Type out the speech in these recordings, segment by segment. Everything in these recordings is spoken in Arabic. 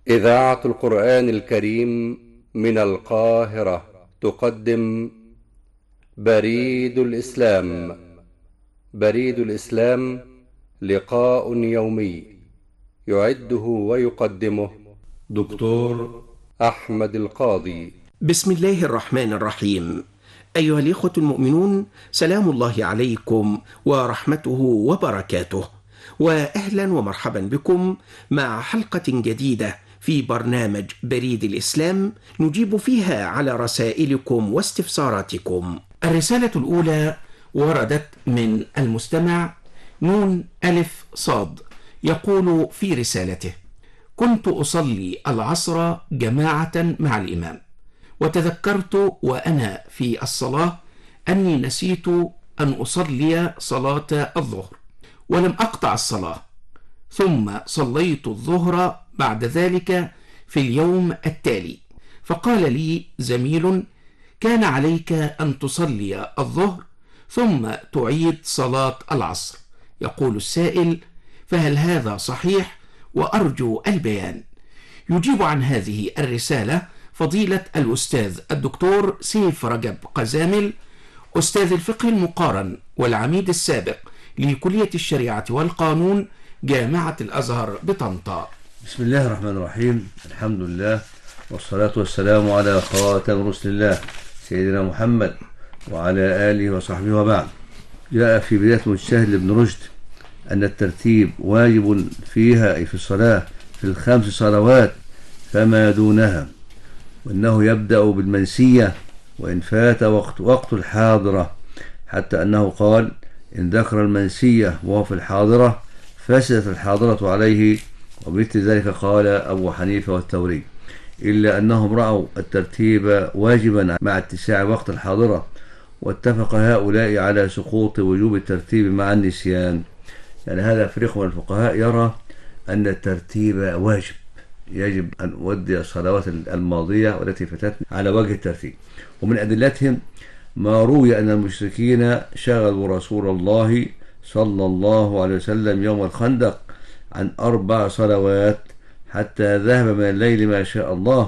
إذاعة القرآن الكريم من القاهرة تقدم بريد الإسلام. بريد الإسلام لقاء يومي يعده ويقدمه دكتور أحمد القاضي. بسم الله الرحمن الرحيم. أيها الإخوة المؤمنون، سلام الله عليكم ورحمته وبركاته، وأهلا ومرحبا بكم مع حلقة جديدة في برنامج بريد الإسلام نجيب فيها على رسائلكم واستفساراتكم. الرسالة الأولى وردت من المستمع نون ألف صاد، يقول في رسالته: كنت أصلي العصر جماعة مع الإمام، وتذكرت وأنا في الصلاة أني نسيت أن أصلي صلاة الظهر، ولم أقطع الصلاة، ثم صليت الظهر بعد ذلك في اليوم التالي، فقال لي زميل: كان عليك أن تصلي الظهر ثم تعيد صلاة العصر. يقول السائل: فهل هذا صحيح؟ وأرجو البيان. يجيب عن هذه الرسالة فضيلة الأستاذ الدكتور سيف رجب قزامل، أستاذ الفقه المقارن والعميد السابق لكلية الشريعة والقانون جامعة الأزهر بطنطا. بسم الله الرحمن الرحيم. الحمد لله والصلاة والسلام على خاتم رسل الله سيدنا محمد وعلى آله وصحبه وبعد. جاء في بداية مجتهد لابن رشد أن الترتيب واجب فيها أي في الصلاة في الخمس صلوات فما دونها، وأنه يبدأ بالمنسية وإن فات وقت الحاضرة، حتى أنه قال: إن ذكر المنسية وهو في الحاضرة فسدت الحاضرة عليه، وبمثل ذلك قال أبو حنيفة والثوري، إلا أنهم رأوا الترتيب واجبا مع اتساع وقت الحاضرة، واتفق هؤلاء على سقوط وجوب الترتيب مع النسيان. يعني هذا فريق من الفقهاء يرى أن الترتيب واجب، يجب أن نؤدي الصلوات الماضية والتي فاتتنا على وجه الترتيب. ومن أدلتهم ما روي أن المشركين شغلوا رسول الله صلى الله عليه وسلم يوم الخندق عن 4 صلوات حتى ذهب من الليل ما شاء الله،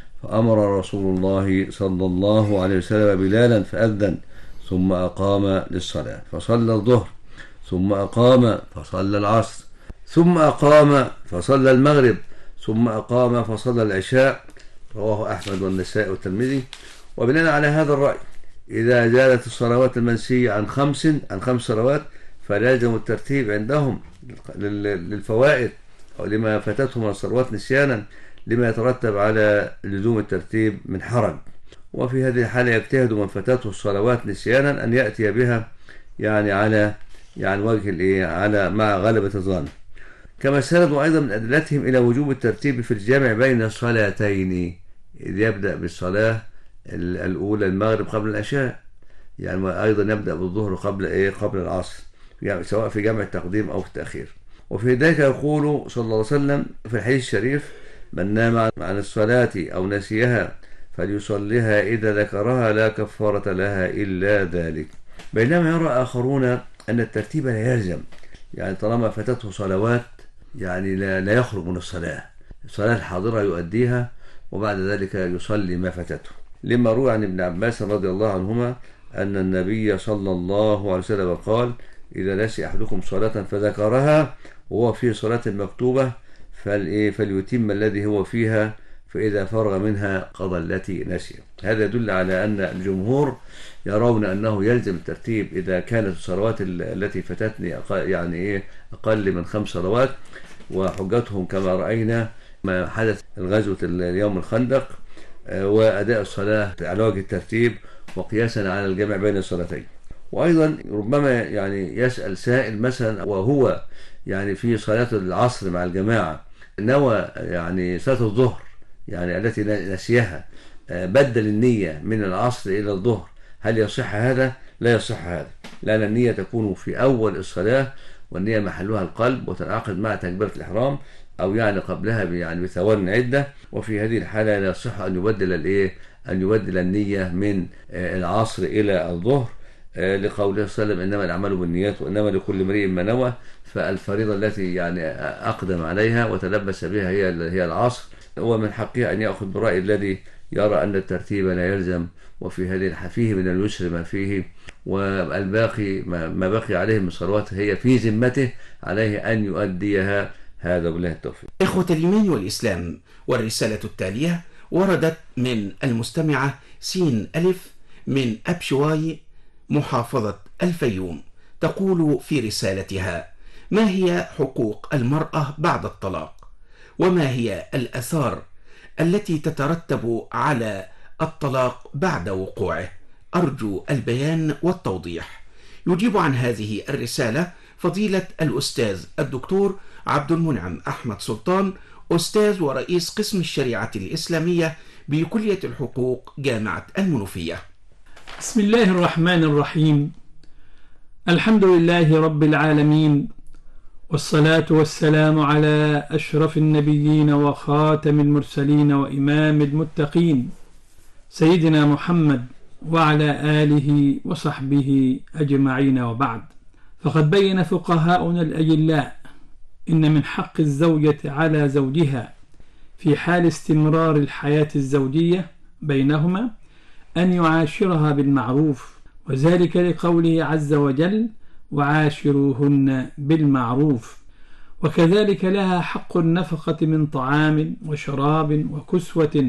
فأمر رسول الله صلى الله عليه وسلم بلالا فأذن، ثم أقام للصلاة فصلى الظهر، ثم أقام فصلى العصر، ثم أقام فصلى المغرب، ثم أقام فصلى العشاء. رواه أحمد والنسائي والترمذي. وبناء على هذا الرأي إذا زادت الصلوات المنسية عن 5 صلوات فلازم الترتيب عندهم للفوائد أو لما فاتتهم من الصلوات نسيانا، لما يترتب على لزوم الترتيب من حرج. وفي هذه الحالة يجتهد من فاتته الصلوات نسيانا أن يأتي بها على وجه على مع غلبة الظن. كما استندوا أيضا من أدلتهم إلى وجوب الترتيب في الجمع بين الصلاتين، إذ يبدأ بالصلاة الأولى المغرب قبل العشاء، أيضا يبدأ بالظهر قبل العصر، سواء في جمع التقديم أو في التأخير. وفي ذلك يقول صلى الله عليه وسلم في الحديث الشريف: من نام عن الصلاة أو نسيها فليصليها إذا ذكرها لا كفارة لها إلا ذلك. بينما يرى آخرون أن الترتيب لا يلزم، طالما فاتته صلوات لا يخرج من الصلاة الحاضرة يؤديها، وبعد ذلك يصلي ما فاتته، لما روى عن ابن عباس رضي الله عنهما أن النبي صلى الله عليه وسلم قال: إذا نسي أحدكم صلاة فذكرها وهو في صلاة مكتوبة فليتم الذي هو فيها، فإذا فرغ منها قضى التي نسي. هذا يدل على أن الجمهور يرون أنه يلزم الترتيب إذا كانت الصلوات التي فاتتني أقل من 5 صلوات، وحجتهم كما رأينا ما حدث الغزوة اليوم الخندق وأداء الصلاة على وجه الترتيب وقياسا على الجمع بين الصلاتين. وأيضا ربما يسأل سائل مثلا وهو في صلاة العصر مع الجماعة نوى صلاة الظهر التي نسيها، بدل النية من العصر إلى الظهر، هل يصح هذا؟ لا يصح هذا، لأن النية تكون في أول الصلاة، والنية محلها القلب وتنعقد مع تكبيرة الإحرام أو قبلها بثوان عدة. وفي هذه الحالة لا يصح أن يبدل النية من العصر إلى الظهر، لقوله صلى الله عليه وسلم: إنما الأعمال بالنيات وإنما لكل امرئ ما نوى. فالفريضة التي أقدم عليها وتلبس بها هي العصر، هو من حقه أن يأخذ بالرأي الذي يرى أن الترتيب لا يلزم، وفي هذه فيه من اليسر ما فيه، والباقي ما بقي عليه من صلوات هي في ذمته، عليه أن يؤديها. هذا بالله التوفيق. إخوة الإيمان والإسلام، والرسالة التالية وردت من المستمعة سين ألف من أبشواي محافظة الفيوم، تقول في رسالتها: ما هي حقوق المرأة بعد الطلاق؟ وما هي الآثار التي تترتب على الطلاق بعد وقوعه؟ أرجو البيان والتوضيح. يجيب عن هذه الرسالة فضيلة الأستاذ الدكتور عبد المنعم أحمد سلطان، أستاذ ورئيس قسم الشريعة الإسلامية بكلية الحقوق جامعة المنوفية. بسم الله الرحمن الرحيم. الحمد لله رب العالمين، والصلاة والسلام على أشرف النبيين وخاتم المرسلين وإمام المتقين سيدنا محمد وعلى آله وصحبه أجمعين، وبعد. فقد بين فقهاؤنا الأجلاء إن من حق الزوجة على زوجها في حال استمرار الحياة الزوجية بينهما أن يعاشرها بالمعروف، وذلك لقوله عز وجل: وعاشروهن بالمعروف. وكذلك لها حق النفقة من طعام وشراب وكسوة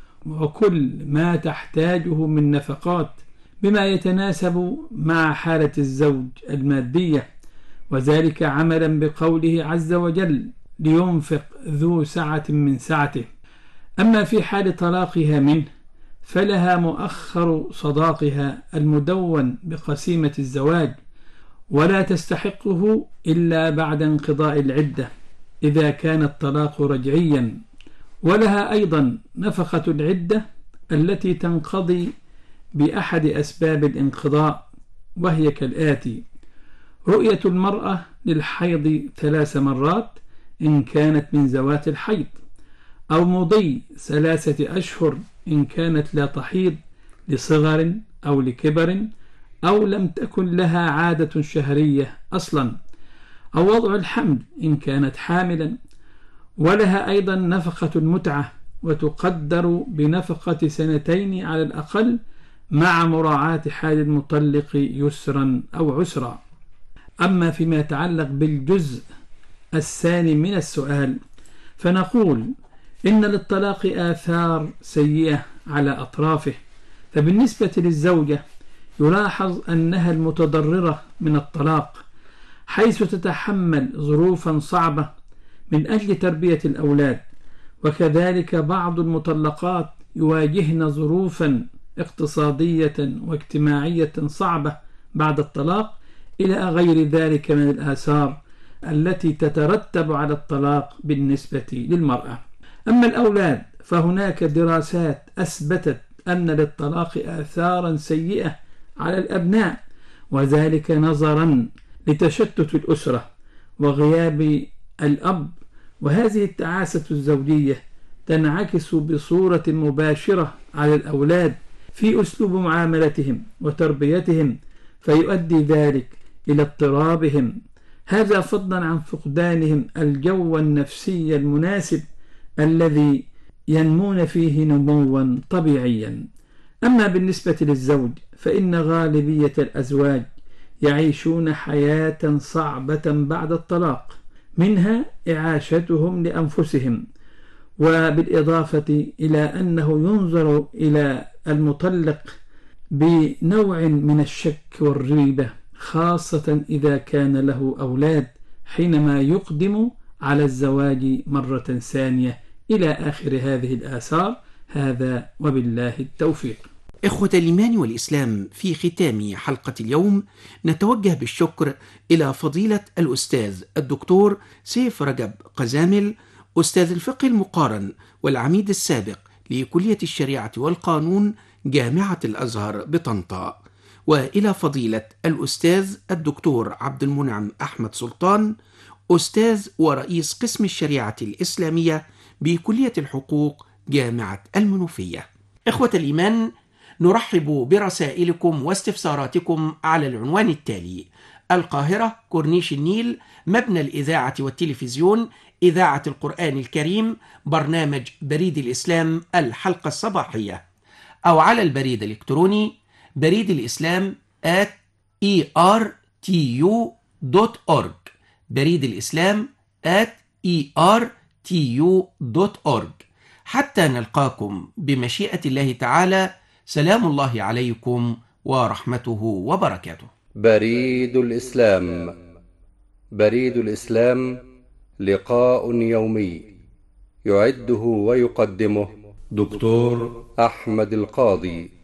وكل ما تحتاجه من نفقات بما يتناسب مع حالة الزوج المادية، وذلك عملا بقوله عز وجل: لينفق ذو سعة من سعته. أما في حال طلاقها منه فلها مؤخر صداقها المدون بقسيمة الزواج، ولا تستحقه إلا بعد انقضاء العدة إذا كان الطلاق رجعيا. ولها أيضا نفقة العدة التي تنقضي بأحد أسباب الانقضاء، وهي كالآتي: رؤية المرأة للحيض 3 مرات إن كانت من ذوات الحيض، أو مضي 3 أشهر إن كانت لا تحيض لصغر أو لكبر، أو لم تكن لها عادة شهرية أصلا، أو وضع الحمل إن كانت حاملا. ولها أيضا نفقة المتعة، وتقدر بنفقة 2 على الأقل، مع مراعاة حال المطلق يسرا أو عسرا. أما فيما يتعلق بالجزء الثاني من السؤال فنقول إن للطلاق آثار سيئة على أطرافه. فبالنسبة للزوجة يلاحظ أنها المتضررة من الطلاق، حيث تتحمل ظروفا صعبة من أجل تربية الأولاد، وكذلك بعض المطلقات يواجهن ظروفا اقتصادية واجتماعية صعبة بعد الطلاق، إلى غير ذلك من الآثار التي تترتب على الطلاق بالنسبة للمرأة. أما الأولاد فهناك دراسات أثبتت أن للطلاق آثارا سيئة على الأبناء، وذلك نظرا لتشتت الأسرة وغياب الأب. وهذه التعاسة الزوجية تنعكس بصورة مباشرة على الأولاد في أسلوب معاملتهم وتربيتهم، فيؤدي ذلك إلى اضطرابهم، هذا فضلا عن فقدانهم الجو النفسي المناسب الذي ينمون فيه نموا طبيعيا. أما بالنسبة للزوج فإن غالبية الأزواج يعيشون حياة صعبة بعد الطلاق، منها إعاشتهم لأنفسهم، وبالإضافة إلى أنه ينظر إلى المطلق بنوع من الشك والريبة، خاصة إذا كان له أولاد، حينما يقدم على الزواج مرة ثانية، إلى آخر هذه الآثار. هذا وبالله التوفيق. إخوة الإيمان والإسلام، في ختام حلقة اليوم نتوجه بالشكر إلى فضيلة الأستاذ الدكتور سيف رجب قزامل، أستاذ الفقه المقارن والعميد السابق لكلية الشريعة والقانون جامعة الأزهر بطنطا، وإلى فضيلة الأستاذ الدكتور عبد المنعم أحمد سلطان، أستاذ ورئيس قسم الشريعة الإسلامية بكلية الحقوق جامعة المنوفية. إخوة الإيمان، نرحب برسائلكم واستفساراتكم على العنوان التالي: القاهرة، كورنيش النيل، مبنى الإذاعة والتلفزيون، إذاعة القرآن الكريم، برنامج بريد الإسلام الحلقة الصباحية، أو على البريد الإلكتروني بريد الإسلام @ertu.org، بريد الإسلام @ertu.org. حتى نلقاكم بمشيئة الله تعالى، سلام الله عليكم ورحمته وبركاته. بريد الإسلام. بريد الإسلام لقاء يومي يعده ويقدمه دكتور أحمد القاضي.